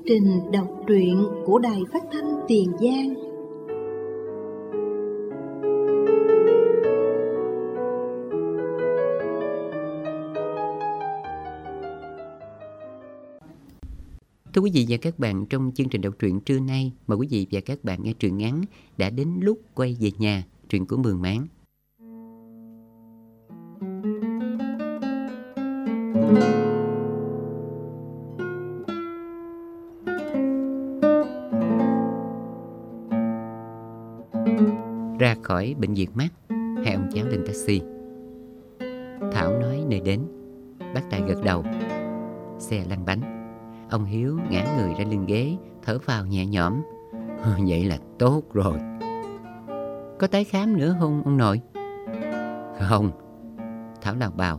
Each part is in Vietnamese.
trình đọc truyện của Đài Phát thanh Tiền Giang. Thưa quý vị và các bạn, trong chương trình đọc truyện trưa nay, mời quý vị và các bạn nghe truyện ngắn Đã đến lúc quay về nhà, truyện của Mường Máng. Ra khỏi bệnh viện mắt, hai ông cháu lên taxi. Thảo nói nơi đến, bác Tài gật đầu. Xe lăn bánh. Ông Hiếu ngã người ra lưng ghế, thở phào nhẹ nhõm. Vậy là tốt rồi. Có tái khám nữa không ông nội? Không. Thảo lào bào.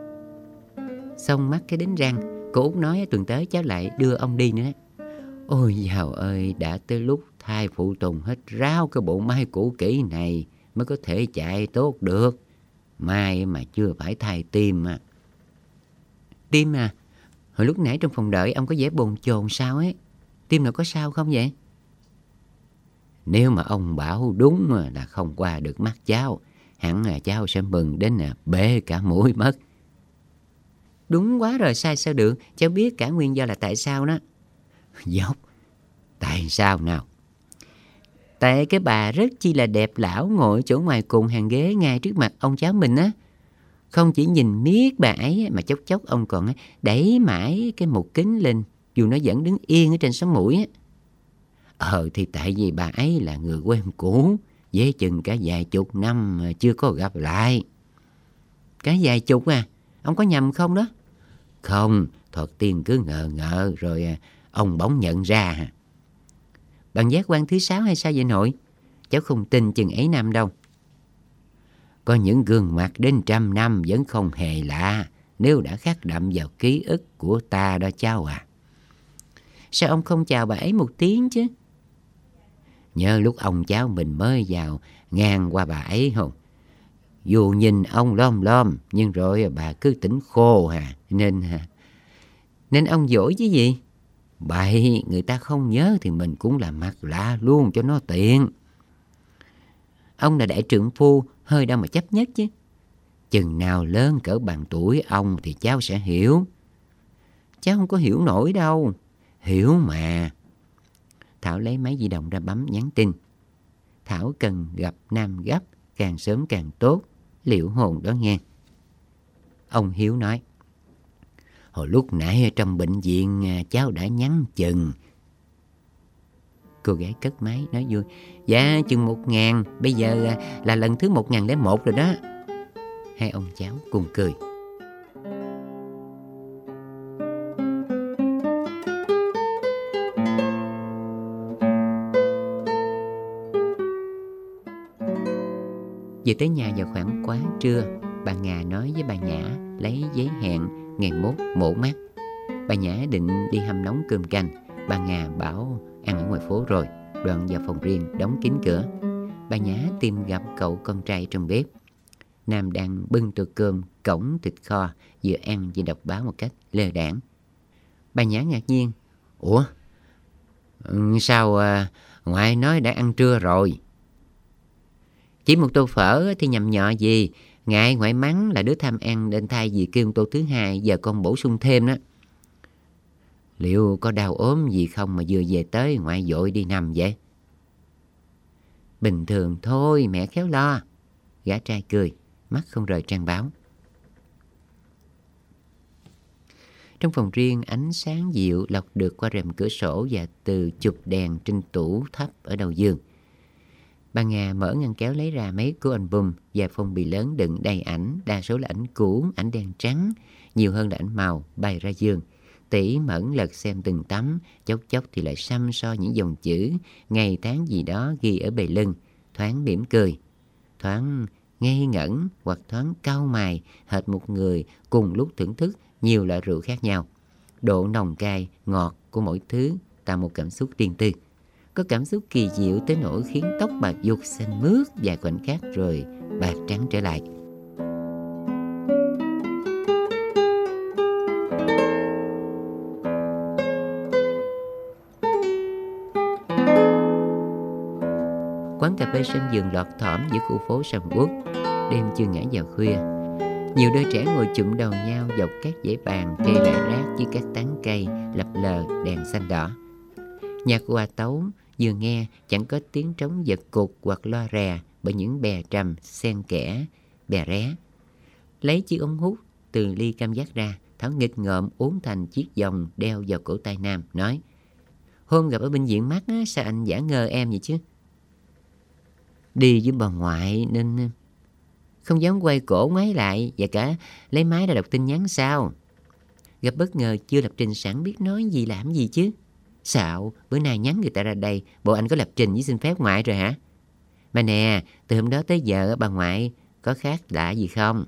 Xong mắt cái đính răng. Cô Út nói tuần tới cháu lại đưa ông đi nữa. Ôi dào ơi, đã tới lúc thai phụ tùng hết ráo cái bộ máy cũ kỹ này mới có thể chạy tốt được. Mai mà chưa phải thai tim à. Tim à? Hồi lúc nãy trong phòng đợi ông có vẻ bồn chồn sao ấy. Tim nào có sao không vậy? Nếu mà ông bảo đúng là không qua được mắt cháu, hẳn là cháu sẽ mừng đến bể cả mũi mất. Đúng quá rồi, sai sao được. Cháu biết cả nguyên do là tại sao đó. Dốc. Tại sao nào? Tại cái bà rất chi là đẹp lão ngồi chỗ ngoài cùng hàng ghế ngay trước mặt ông cháu mình á. Không chỉ nhìn miết bà ấy mà chốc chốc ông còn đẩy mãi cái một kính lên, dù nó vẫn đứng yên ở trên sống mũi á. Thì tại vì bà ấy là người quen cũ, với chừng cả vài chục năm mà chưa có gặp lại. Cả vài chục à? Ông có nhầm không đó? Không, Thuật Tiên cứ ngờ ngợ rồi ông bỗng nhận ra. Bạn giác quan thứ 6 hay sao vậy nội? Cháu không tin chừng ấy năm đâu. Có những gương mặt đến 100 năm vẫn không hề lạ, nếu đã khắc đậm vào ký ức của ta đó cháu à. Sao ông không chào bà ấy một tiếng chứ? Nhớ lúc ông cháu mình mới vào ngang qua bà ấy không? Dù nhìn ông lom lom, nhưng rồi bà cứ tỉnh khô nên ông dỗi chứ gì? Bậy, người ta không nhớ thì mình cũng làm mặt lạ luôn cho nó tiện. Ông là đại trượng phu, hơi đâu mà chấp nhất chứ. Chừng nào lớn cỡ bằng tuổi ông thì cháu sẽ hiểu. Cháu không có hiểu nổi đâu. Hiểu mà. Thảo lấy máy di động ra bấm nhắn tin. Thảo cần gặp Nam gấp, càng sớm càng tốt. Liệu hồn đó nghe. Ông Hiếu nói. Hồi lúc nãy ở trong bệnh viện cháu đã nhắn chừng. Cô gái cất máy nói vui. Dạ chừng 1.000. Bây giờ là lần thứ 1001 rồi đó. Hai ông cháu cùng cười. Về tới nhà vào khoảng quá trưa, bà Ngà nói với bà Nhã lấy giấy hẹn ngày mốt mổ mắt. Bà Nhã định đi hâm nóng cơm canh. Bà Ngà bảo ăn ở ngoài phố rồi. Đoạn vào phòng riêng đóng kín cửa. Bà Nhã tìm gặp cậu con trai trong bếp. Nam đang bưng tô cơm cổng thịt kho, vừa ăn vừa đọc báo một cách lơ đãng. Bà Nhã ngạc nhiên. Ủa? Sao ngoại nói đã ăn trưa rồi? Chỉ một tô phở thì nhầm nhọ gì. Ngại ngoại mắng là đứa tham ăn nên thay vì kêu tô thứ hai giờ con bổ sung thêm đó. Liệu có đau ốm gì không mà vừa về tới ngoại vội đi nằm vậy? Bình thường thôi, mẹ khéo lo. Gã trai cười, mắt không rời trang báo. Trong phòng riêng, ánh sáng dịu lọc được qua rèm cửa sổ và từ chụp đèn trên tủ thấp ở đầu giường. Bà Ngà mở ngăn kéo lấy ra mấy cuốn album và phong bì lớn đựng đầy ảnh, đa số là ảnh cũ, ảnh đen trắng, nhiều hơn là ảnh màu bày ra giường. Tỉ mẩn lật xem từng tấm, chốc chốc thì lại xăm so những dòng chữ, ngày tháng gì đó ghi ở bề lưng, thoáng mỉm cười, thoáng ngây ngẩn hoặc thoáng cau mày, hệt một người cùng lúc thưởng thức nhiều loại rượu khác nhau. Độ nồng cay, ngọt của mỗi thứ tạo một cảm xúc riêng tư. Có cảm xúc kỳ diệu tới nỗi khiến tóc bà dục xanh mướt vài khoảnh khắc rồi bạc trắng trở lại. Quán cà phê sân vườn lọt thỏm giữa khu phố sầm uất. Đêm chưa ngã vào khuya, nhiều đôi trẻ ngồi chụm đầu nhau dọc các dãy bàn cây rải rác dưới các tán cây lập lờ đèn xanh đỏ. Nhạc hòa tấu vừa nghe chẳng có tiếng trống giật cục hoặc loa rè, bởi những bè trầm xen kẽ bè ré. Lấy chiếc ống hút từ ly cam giác ra, Thảo nghịch ngợm uống thành chiếc vòng đeo vào cổ tay Nam, nói: "Hôm gặp ở bệnh viện mắt á, sao anh giả ngơ em vậy chứ?" "Đi với bà ngoại nên không dám quay cổ máy lại, và cả lấy máy ra đọc tin nhắn sao?" Gặp bất ngờ chưa lập trình sẵn, biết nói gì làm gì chứ. "Xạo, bữa nay nhắn người ta ra đây, bộ anh có lập trình với xin phép ngoại rồi hả? Mà nè, từ hôm đó tới giờ bà ngoại có khác lạ gì không?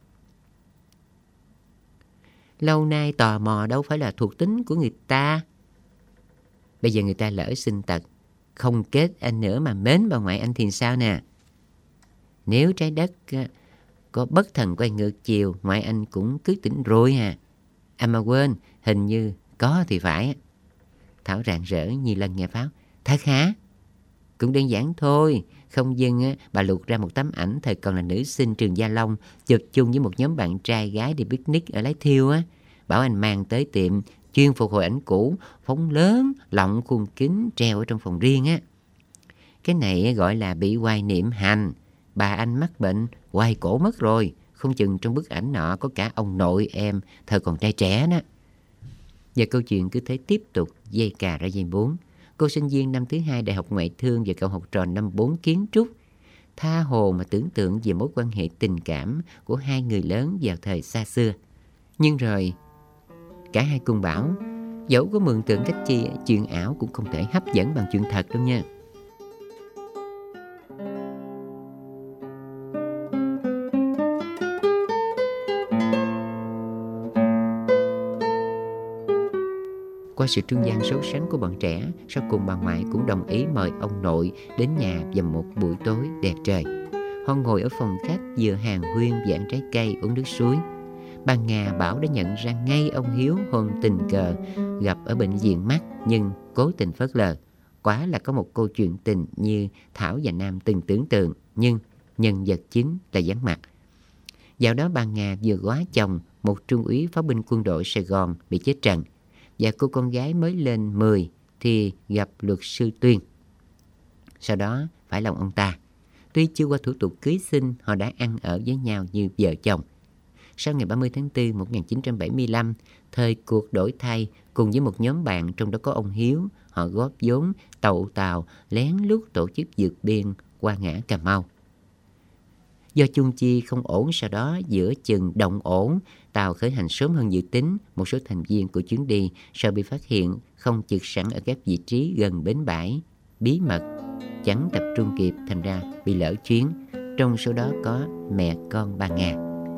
Lâu nay tò mò đâu phải là thuộc tính của người ta. Bây giờ người ta lỡ sinh tật, không kết anh nữa mà mến bà ngoại anh thì sao nè? Nếu trái đất có bất thần quay ngược chiều, ngoại anh cũng cứ tỉnh rồi à. À mà quên, hình như có thì phải." Thảo rạng rỡ như lần nghe pháo: "Thật hả? Cũng đơn giản thôi. Không dưng bà luộc ra một tấm ảnh thời còn là nữ sinh trường Gia Long, chụp chung với một nhóm bạn trai gái đi picnic ở Lái Thiêu á. Bảo anh mang tới tiệm chuyên phục hồi ảnh cũ, phóng lớn, lọng khuôn kính, treo ở trong phòng riêng á. Cái này gọi là bị hoài niệm hành. Bà anh mắc bệnh hoài cổ mất rồi. Không chừng trong bức ảnh nọ có cả ông nội em thời còn trai trẻ đó." Và câu chuyện cứ thế tiếp tục dây cà ra dây bún. Cô sinh viên năm thứ 2 Đại học Ngoại thương và cậu học trò năm 4 kiến trúc tha hồ mà tưởng tượng về mối quan hệ tình cảm của hai người lớn vào thời xa xưa. Nhưng rồi cả hai cùng bảo, dẫu có mường tượng cách chi, chuyện ảo cũng không thể hấp dẫn bằng chuyện thật đâu nha. Qua sự trung gian sốt sắng của bọn trẻ, sau cùng bà ngoại cũng đồng ý mời ông nội đến nhà vào một buổi tối đẹp trời. Họ ngồi ở phòng khách vừa hàn huyên về ăn trái cây, uống nước suối. Bà Nga bảo đã nhận ra ngay ông Hiếu hôm tình cờ gặp ở bệnh viện mắt, nhưng cố tình phớt lờ. Quả là có một câu chuyện tình như Thảo và Nam từng tưởng tượng, nhưng nhân vật chính là vắng mặt. Dạo đó bà Nga vừa góa chồng, một trung úy pháo binh quân đội Sài Gòn, bị chết trận, và cô con gái mới lên 10 thì gặp luật sư Tuyên. Sau đó phải lòng ông ta. Tuy chưa qua thủ tục cưới xin, họ đã ăn ở với nhau như vợ chồng. Sau ngày 30 tháng 4 1975, thời cuộc đổi thay, cùng với một nhóm bạn trong đó có ông Hiếu, họ góp vốn tậu tàu lén lút tổ chức vượt biên qua ngã Cà Mau. Do chung chi không ổn, sau đó giữa chừng động ổn, tàu khởi hành sớm hơn dự tính. Một số thành viên của chuyến đi sợ bị phát hiện không trực sẵn ở các vị trí gần bến bãi, bí mật, chẳng tập trung kịp, thành ra bị lỡ chuyến. Trong số đó có mẹ con bà Nga.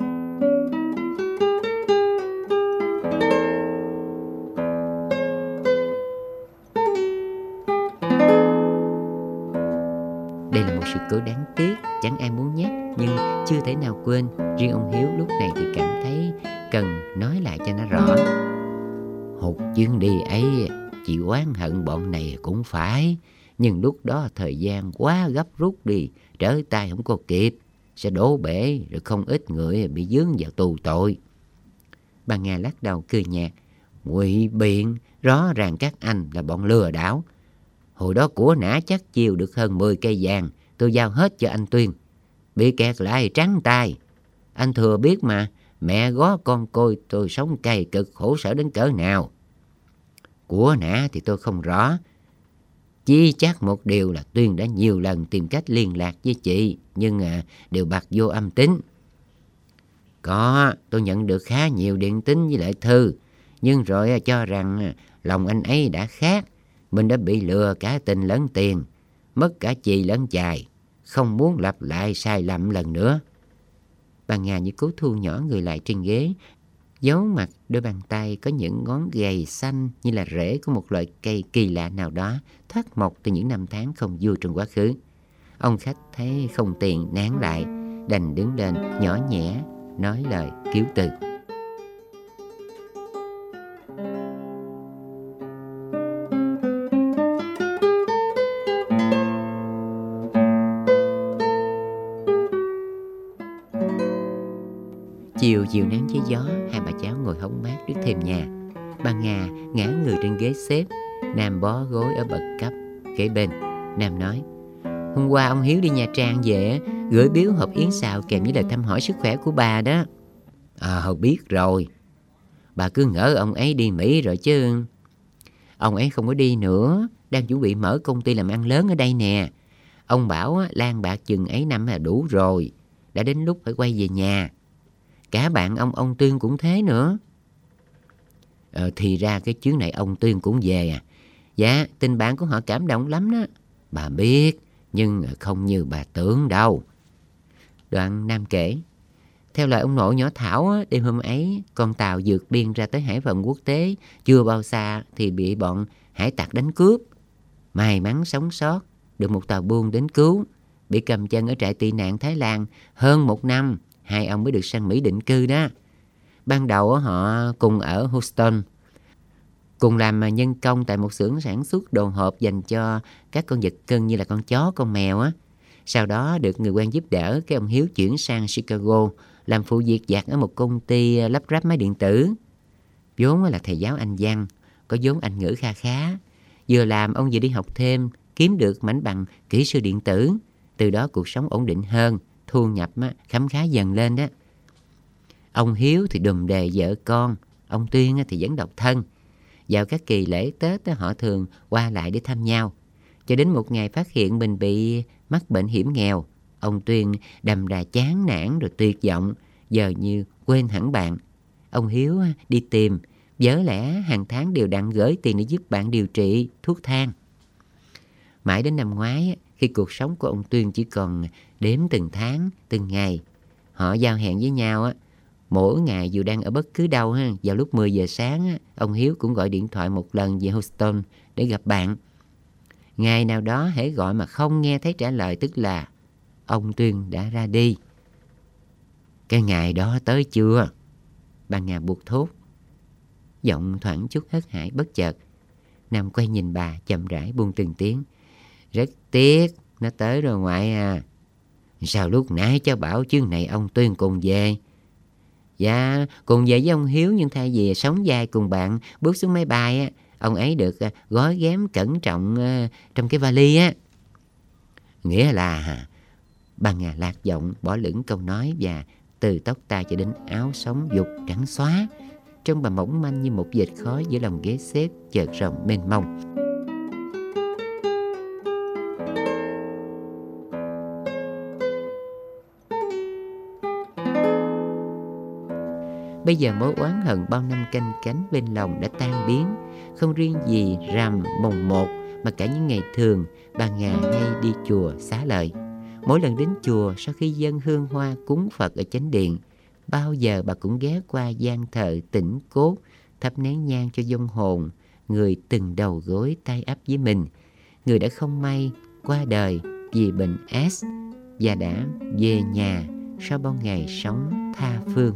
Đây là một sự cố đáng tiếc, chẳng ai muốn nhắc, nhưng chưa thể nào quên. Riêng ông Hiếu lúc này thì cảm thấy cần nói lại cho nó rõ. Hụt chuyến đi ấy, chị oán hận bọn này cũng phải, nhưng lúc đó thời gian quá gấp rút đi, trở tay không có kịp, sẽ đổ bể, rồi không ít người bị dướng vào tù tội. Bà Nga lắc đầu cười nhạt: "Ngụy biện, rõ ràng các anh là bọn lừa đảo. Hồi đó của nã chắc chiêu được hơn 10 cây vàng, tôi giao hết cho anh Tuyên. Bị kẹt lại trắng tay. Anh thừa biết mà, mẹ gó con côi tôi sống cay cực khổ sở đến cỡ nào. Của nã thì tôi không rõ. Chỉ chắc một điều là Tuyên đã nhiều lần tìm cách liên lạc với chị, nhưng đều bật vô âm tín. Có, tôi nhận được khá nhiều điện tín với lại thư, nhưng rồi cho rằng lòng anh ấy đã khác. Mình đã bị lừa cả tình lẫn tiền, mất cả chị lẫn chài, không muốn lặp lại sai lầm lần nữa." Bà Nga như cố thu nhỏ người lại trên ghế, giấu mặt đôi bàn tay có những ngón gầy xanh như là rễ của một loại cây kỳ lạ nào đó thoát mọc từ những năm tháng không vui trong quá khứ. Ông khách thấy không tiện nán lại, đành đứng lên nhỏ nhẹ nói lời cứu từ. Chiều chiều nắng cháy gió, hai bà cháu ngồi hóng mát trước thềm nhà. Bà Nga ngã người trên ghế xếp, Nam bó gối ở bậc cấp kế bên. Nam nói: "Hôm qua ông Hiếu đi Nha Trang về, gửi biếu hộp yến xào kèm với lời thăm hỏi sức khỏe của bà đó." Biết rồi. Bà cứ ngỡ ông ấy đi Mỹ rồi chứ. Ông ấy không có đi nữa, đang chuẩn bị mở công ty làm ăn lớn ở đây nè. Ông bảo lan bạc chừng ấy năm là đủ rồi, đã đến lúc phải quay về nhà. Cả bạn ông Tuyên cũng thế nữa. Thì ra cái chuyến này ông Tuyên cũng về à? Dạ, tình bạn của họ cảm động lắm đó. Bà biết, nhưng không như bà tưởng đâu. Đoạn Nam kể: Theo lời ông nội nhỏ Thảo, đêm hôm ấy con tàu vượt biên ra tới hải phận quốc tế, chưa bao xa thì bị bọn hải tặc đánh cướp. May mắn sống sót, được một tàu buôn đến cứu. Bị cầm chân ở trại tị nạn Thái Lan hơn 1 năm, hai ông mới được sang Mỹ định cư đó. Ban đầu họ cùng ở Houston, cùng làm nhân công tại một xưởng sản xuất đồ hộp dành cho các con vật cưng như là con chó, con mèo á. Sau đó được người quen giúp đỡ, cái ông Hiếu chuyển sang Chicago làm phụ việc vặt ở một công ty lắp ráp máy điện tử. Vốn là thầy giáo Anh văn, có vốn Anh ngữ kha khá. Vừa làm ông vừa đi học thêm, kiếm được mảnh bằng kỹ sư điện tử. Từ đó cuộc sống ổn định hơn, thu nhập khấm khá dần lên đó. Ông Hiếu thì đùm đề vợ con, ông Tuyên thì vẫn độc thân. Vào các kỳ lễ Tết họ thường qua lại để thăm nhau. Cho đến một ngày phát hiện mình bị mắc bệnh hiểm nghèo, ông Tuyên đâm ra chán nản rồi tuyệt vọng, giờ như quên hẳn bạn. Ông Hiếu đi tìm, vớ lẽ hàng tháng đều đặn gửi tiền để giúp bạn điều trị, thuốc thang. Mãi đến năm ngoái, khi cuộc sống của ông Tuyên chỉ còn đếm từng tháng, từng ngày, họ giao hẹn với nhau. Mỗi ngày dù đang ở bất cứ đâu, vào lúc 10 giờ sáng, ông Hiếu cũng gọi điện thoại một lần về Houston để gặp bạn. Ngày nào đó hễ gọi mà không nghe thấy trả lời, tức là ông Tuyên đã ra đi. Cái ngày đó tới chưa? Bà Nga buộc thốt. Giọng thoảng chút hớt hải bất chợt. Nam quay nhìn bà chậm rãi buông từng tiếng. Rất tiếc, nó tới rồi ngoại à. Sao lúc nãy cháu bảo chuyến này ông Tuyên cùng về? Dạ, cùng về với ông Hiếu, nhưng thay vì sống vai cùng bạn bước xuống máy bay, ông ấy được gói ghém cẩn trọng trong cái vali á. Nghĩa là... Bà Nga lạc giọng bỏ lửng câu nói và từ tóc tai cho đến áo sống dục trắng xóa, trông bà mỏng manh như một vệt khói giữa lòng ghế xếp chợt rộng mênh mông. Bây giờ mối oán hận bao năm canh cánh bên lòng đã tan biến. Không riêng gì rằm mùng 1 mà cả những ngày thường, bà Nga hay đi chùa xá lợi. Mỗi lần đến chùa sau khi dâng hương hoa cúng Phật ở chánh điện, bao giờ bà cũng ghé qua gian thờ Tĩnh Cốt, thắp nén nhang cho vong hồn người từng đầu gối tay ấp với mình, người đã không may qua đời vì bệnh S và đã về nhà sau bao ngày sống tha phương.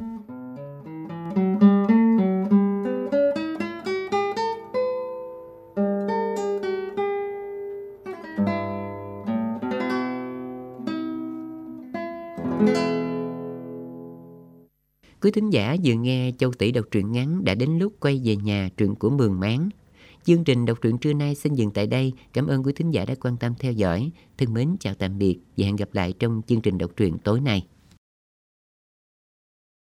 Quý thính giả vừa nghe Châu Tỷ đọc truyện ngắn Đã Đến Lúc Quay Về Nhà, truyện của Mường Máng. Chương trình đọc truyện trưa nay xin dừng tại đây. Cảm ơn quý thính giả đã quan tâm theo dõi. Thân mến chào tạm biệt và hẹn gặp lại trong chương trình đọc truyện tối nay.